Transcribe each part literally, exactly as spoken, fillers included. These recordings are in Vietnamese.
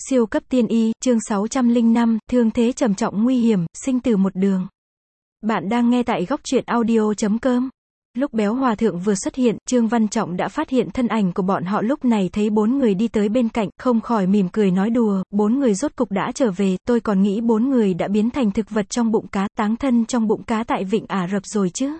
Siêu cấp tiên y, chương sáu trăm lẻ năm, thương thế trầm trọng nguy hiểm, sinh tử một đường. Bạn đang nghe tại góc truyện audio chấm com. Lúc Béo Hòa Thượng vừa xuất hiện, Trương Văn Trọng đã phát hiện thân ảnh của bọn họ, lúc này thấy bốn người đi tới bên cạnh, không khỏi mỉm cười nói đùa, bốn người rốt cục đã trở về, tôi còn nghĩ bốn người đã biến thành thực vật trong bụng cá, táng thân trong bụng cá tại Vịnh Ả Rập rồi chứ.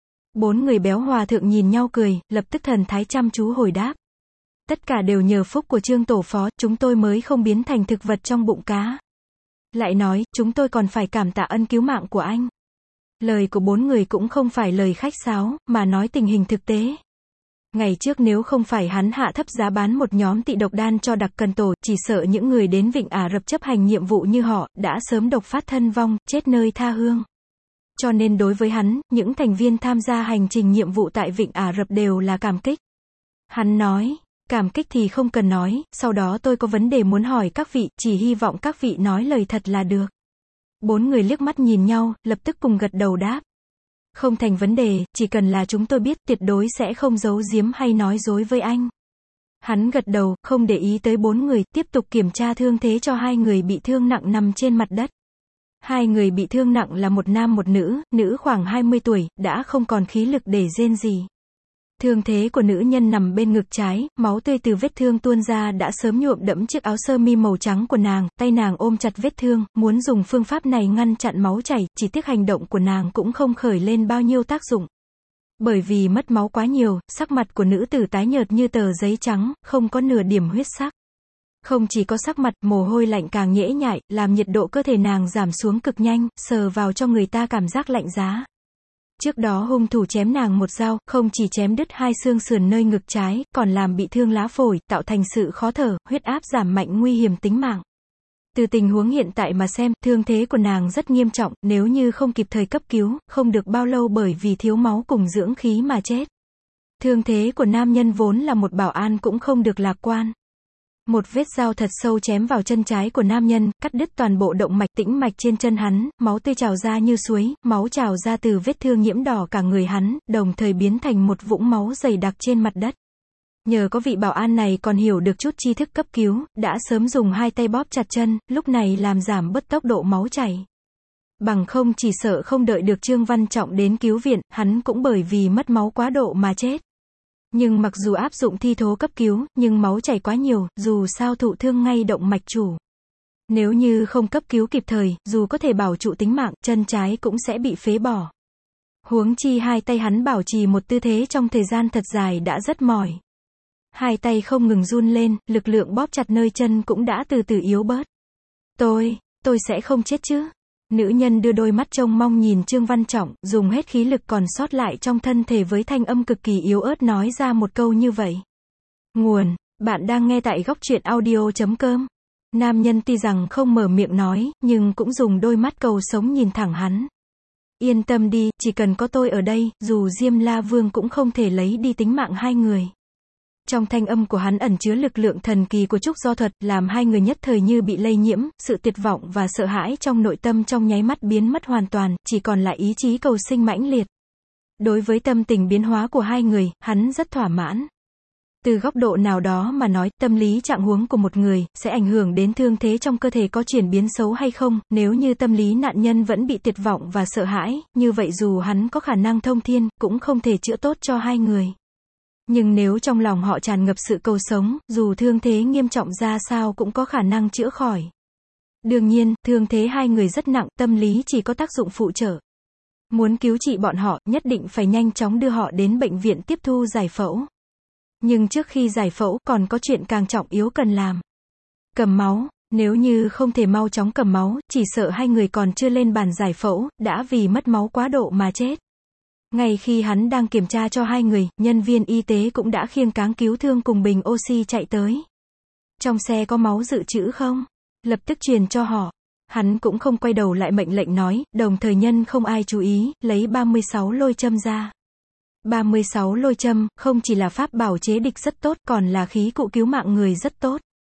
Bốn người Béo Hòa Thượng nhìn nhau cười, lập tức thần thái chăm chú hồi đáp. Tất cả đều nhờ phúc của Trương Tổ Phó, chúng tôi mới không biến thành thực vật trong bụng cá. Lại nói, chúng tôi còn phải cảm tạ ân cứu mạng của anh. Lời của bốn người cũng không phải lời khách sáo, mà nói tình hình thực tế. Ngày trước nếu không phải hắn hạ thấp giá bán một nhóm tị độc đan cho Đặc Cần Tổ, chỉ sợ những người đến Vịnh Ả Rập chấp hành nhiệm vụ như họ, đã sớm độc phát thân vong, chết nơi tha hương. Cho nên đối với hắn, những thành viên tham gia hành trình nhiệm vụ tại Vịnh Ả Rập đều là cảm kích. Hắn nói, cảm kích thì không cần nói, sau đó tôi có vấn đề muốn hỏi các vị, chỉ hy vọng các vị nói lời thật là được. Bốn người liếc mắt nhìn nhau, lập tức cùng gật đầu đáp. Không thành vấn đề, chỉ cần là chúng tôi biết, tuyệt đối sẽ không giấu giếm hay nói dối với anh. Hắn gật đầu, không để ý tới bốn người, tiếp tục kiểm tra thương thế cho hai người bị thương nặng nằm trên mặt đất. Hai người bị thương nặng là một nam một nữ, nữ khoảng hai mươi tuổi, đã không còn khí lực để rên gì. Thương thế của nữ nhân nằm bên ngực trái, máu tươi từ vết thương tuôn ra đã sớm nhuộm đẫm chiếc áo sơ mi màu trắng của nàng, tay nàng ôm chặt vết thương, muốn dùng phương pháp này ngăn chặn máu chảy, chỉ tiếc hành động của nàng cũng không khởi lên bao nhiêu tác dụng. Bởi vì mất máu quá nhiều, sắc mặt của nữ tử tái nhợt như tờ giấy trắng, không có nửa điểm huyết sắc. Không chỉ có sắc mặt, mồ hôi lạnh càng nhễ nhại, làm nhiệt độ cơ thể nàng giảm xuống cực nhanh, sờ vào cho người ta cảm giác lạnh giá. Trước đó hung thủ chém nàng một dao, không chỉ chém đứt hai xương sườn nơi ngực trái, còn làm bị thương lá phổi, tạo thành sự khó thở, huyết áp giảm mạnh nguy hiểm tính mạng. Từ tình huống hiện tại mà xem, thương thế của nàng rất nghiêm trọng, nếu như không kịp thời cấp cứu, không được bao lâu bởi vì thiếu máu cùng dưỡng khí mà chết. Thương thế của nam nhân vốn là một bảo an cũng không được lạc quan. Một vết dao thật sâu chém vào chân trái của nam nhân, cắt đứt toàn bộ động mạch tĩnh mạch trên chân hắn, máu tươi trào ra như suối, máu trào ra từ vết thương nhiễm đỏ cả người hắn, đồng thời biến thành một vũng máu dày đặc trên mặt đất. Nhờ có vị bảo an này còn hiểu được chút tri thức cấp cứu, đã sớm dùng hai tay bóp chặt chân, lúc này làm giảm bớt tốc độ máu chảy. Bằng không chỉ sợ không đợi được Trương Văn Trọng đến cứu viện, hắn cũng bởi vì mất máu quá độ mà chết. Nhưng mặc dù áp dụng thi thố cấp cứu, nhưng máu chảy quá nhiều, dù sao thụ thương ngay động mạch chủ. Nếu như không cấp cứu kịp thời, dù có thể bảo trụ tính mạng, chân trái cũng sẽ bị phế bỏ. Huống chi hai tay hắn bảo trì một tư thế trong thời gian thật dài đã rất mỏi. Hai tay không ngừng run lên, lực lượng bóp chặt nơi chân cũng đã từ từ yếu bớt. Tôi, tôi sẽ không chết chứ? Nữ nhân đưa đôi mắt trông mong nhìn Trương Văn Trọng, dùng hết khí lực còn sót lại trong thân thể với thanh âm cực kỳ yếu ớt nói ra một câu như vậy. Nguồn, bạn đang nghe tại góc truyện audio chấm com. Nam nhân tuy rằng không mở miệng nói, nhưng cũng dùng đôi mắt cầu sống nhìn thẳng hắn. Yên tâm đi, chỉ cần có tôi ở đây, dù Diêm La Vương cũng không thể lấy đi tính mạng hai người. Trong thanh âm của hắn ẩn chứa lực lượng thần kỳ của trúc do thuật, làm hai người nhất thời như bị lây nhiễm, sự tuyệt vọng và sợ hãi trong nội tâm trong nháy mắt biến mất hoàn toàn, chỉ còn lại ý chí cầu sinh mãnh liệt. Đối với tâm tình biến hóa của hai người, hắn rất thỏa mãn. Từ góc độ nào đó mà nói, tâm lý trạng huống của một người, sẽ ảnh hưởng đến thương thế trong cơ thể có chuyển biến xấu hay không, nếu như tâm lý nạn nhân vẫn bị tuyệt vọng và sợ hãi, như vậy dù hắn có khả năng thông thiên, cũng không thể chữa tốt cho hai người. Nhưng nếu trong lòng họ tràn ngập sự cầu sống, dù thương thế nghiêm trọng ra sao cũng có khả năng chữa khỏi. Đương nhiên, thương thế hai người rất nặng, tâm lý chỉ có tác dụng phụ trợ. Muốn cứu trị bọn họ, nhất định phải nhanh chóng đưa họ đến bệnh viện tiếp thu giải phẫu. Nhưng trước khi giải phẫu, còn có chuyện càng trọng yếu cần làm. Cầm máu, nếu như không thể mau chóng cầm máu, chỉ sợ hai người còn chưa lên bàn giải phẫu, đã vì mất máu quá độ mà chết. Ngay khi hắn đang kiểm tra cho hai người, nhân viên y tế cũng đã khiêng cáng cứu thương cùng bình oxy chạy tới. Trong xe có máu dự trữ không? Lập tức truyền cho họ. Hắn cũng không quay đầu lại mệnh lệnh nói, đồng thời nhân không ai chú ý, lấy ba mươi sáu lôi châm ra. ba mươi sáu lôi châm, không chỉ là pháp bảo chế địch rất tốt, còn là khí cụ cứu mạng người rất tốt.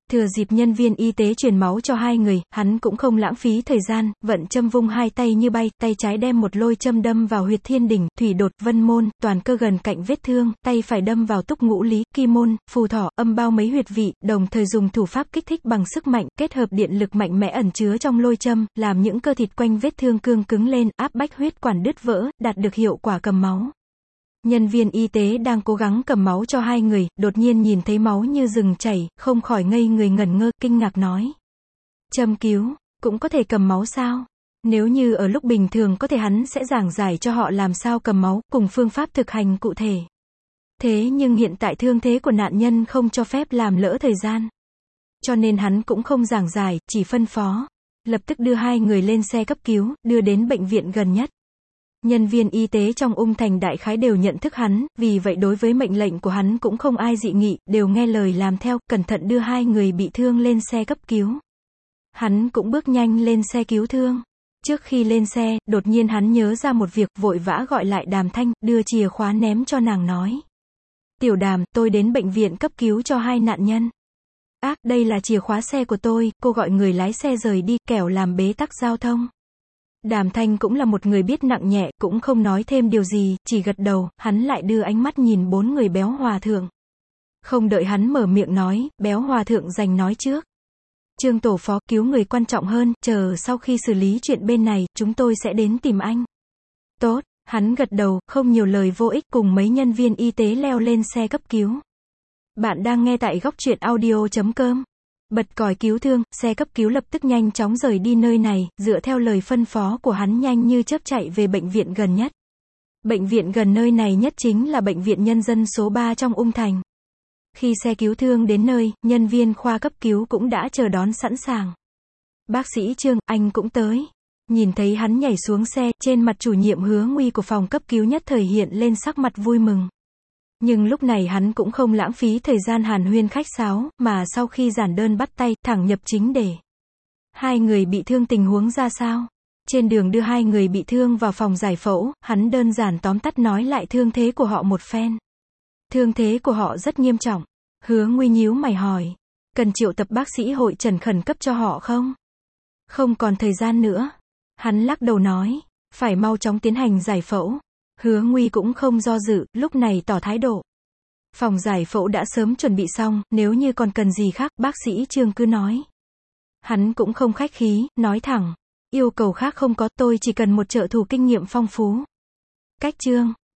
Thừa dịp nhân viên y tế truyền máu cho hai người, hắn cũng không lãng phí thời gian, vận châm vung hai tay như bay, tay trái đem một lôi châm đâm vào huyệt thiên đỉnh, thủy đột, vân môn, toàn cơ gần cạnh vết thương, tay phải đâm vào túc ngũ lý, kim môn, phù thỏ, âm bao mấy huyệt vị, đồng thời dùng thủ pháp kích thích bằng sức mạnh, kết hợp điện lực mạnh mẽ ẩn chứa trong lôi châm, làm những cơ thịt quanh vết thương cương cứng lên, áp bách huyết quản đứt vỡ, đạt được hiệu quả cầm máu. Nhân viên y tế đang cố gắng cầm máu cho hai người, đột nhiên nhìn thấy máu như rừng chảy, không khỏi ngây người ngẩn ngơ, kinh ngạc nói. Châm cứu, cũng có thể cầm máu sao? Nếu như ở lúc bình thường có thể hắn sẽ giảng giải cho họ làm sao cầm máu, cùng phương pháp thực hành cụ thể. Thế nhưng hiện tại thương thế của nạn nhân không cho phép làm lỡ thời gian. Cho nên hắn cũng không giảng giải, chỉ phân phó. Lập tức đưa hai người lên xe cấp cứu, đưa đến bệnh viện gần nhất. Nhân viên y tế trong Ung Thành đại khái đều nhận thức hắn, vì vậy đối với mệnh lệnh của hắn cũng không ai dị nghị, đều nghe lời làm theo, cẩn thận đưa hai người bị thương lên xe cấp cứu. Hắn cũng bước nhanh lên xe cứu thương. Trước khi lên xe, đột nhiên hắn nhớ ra một việc, vội vã gọi lại Đàm Thanh, đưa chìa khóa ném cho nàng nói. Tiểu Đàm, tôi đến bệnh viện cấp cứu cho hai nạn nhân. Ác, đây là chìa khóa xe của tôi, cô gọi người lái xe rời đi, kẻo làm bế tắc giao thông. Đàm Thanh cũng là một người biết nặng nhẹ, cũng không nói thêm điều gì, chỉ gật đầu, hắn lại đưa ánh mắt nhìn bốn người béo hòa thượng. Không đợi hắn mở miệng nói, béo hòa thượng giành nói trước. Trương tổ phó, cứu người quan trọng hơn, chờ sau khi xử lý chuyện bên này, chúng tôi sẽ đến tìm anh. Tốt, hắn gật đầu, không nhiều lời vô ích, cùng mấy nhân viên y tế leo lên xe cấp cứu. Bạn đang nghe tại góc truyện audio chấm com. Bật còi cứu thương, xe cấp cứu lập tức nhanh chóng rời đi nơi này, dựa theo lời phân phó của hắn nhanh như chớp chạy về bệnh viện gần nhất. Bệnh viện gần nơi này nhất chính là bệnh viện nhân dân số ba trong Ung Thành. Khi xe cứu thương đến nơi, nhân viên khoa cấp cứu cũng đã chờ đón sẵn sàng. Bác sĩ Trương, anh cũng tới. Nhìn thấy hắn nhảy xuống xe, trên mặt chủ nhiệm Hứa Nguy của phòng cấp cứu nhất thời hiện lên sắc mặt vui mừng. Nhưng lúc này hắn cũng không lãng phí thời gian hàn huyên khách sáo, mà sau khi giản đơn bắt tay, thẳng nhập chính đề. Hai người bị thương tình huống ra sao? Trên đường đưa hai người bị thương vào phòng giải phẫu, hắn đơn giản tóm tắt nói lại thương thế của họ một phen. Thương thế của họ rất nghiêm trọng. Hứa Nguy nhíu mày hỏi. Cần triệu tập bác sĩ hội trần khẩn cấp cho họ không? Không còn thời gian nữa. Hắn lắc đầu nói. Phải mau chóng tiến hành giải phẫu. Hứa Nguy cũng không do dự, lúc này tỏ thái độ. Phòng giải phẫu đã sớm chuẩn bị xong, nếu như còn cần gì khác, bác sĩ Trương cứ nói. Hắn cũng không khách khí, nói thẳng. Yêu cầu khác không có, tôi chỉ cần một trợ thủ kinh nghiệm phong phú. Cách Trương,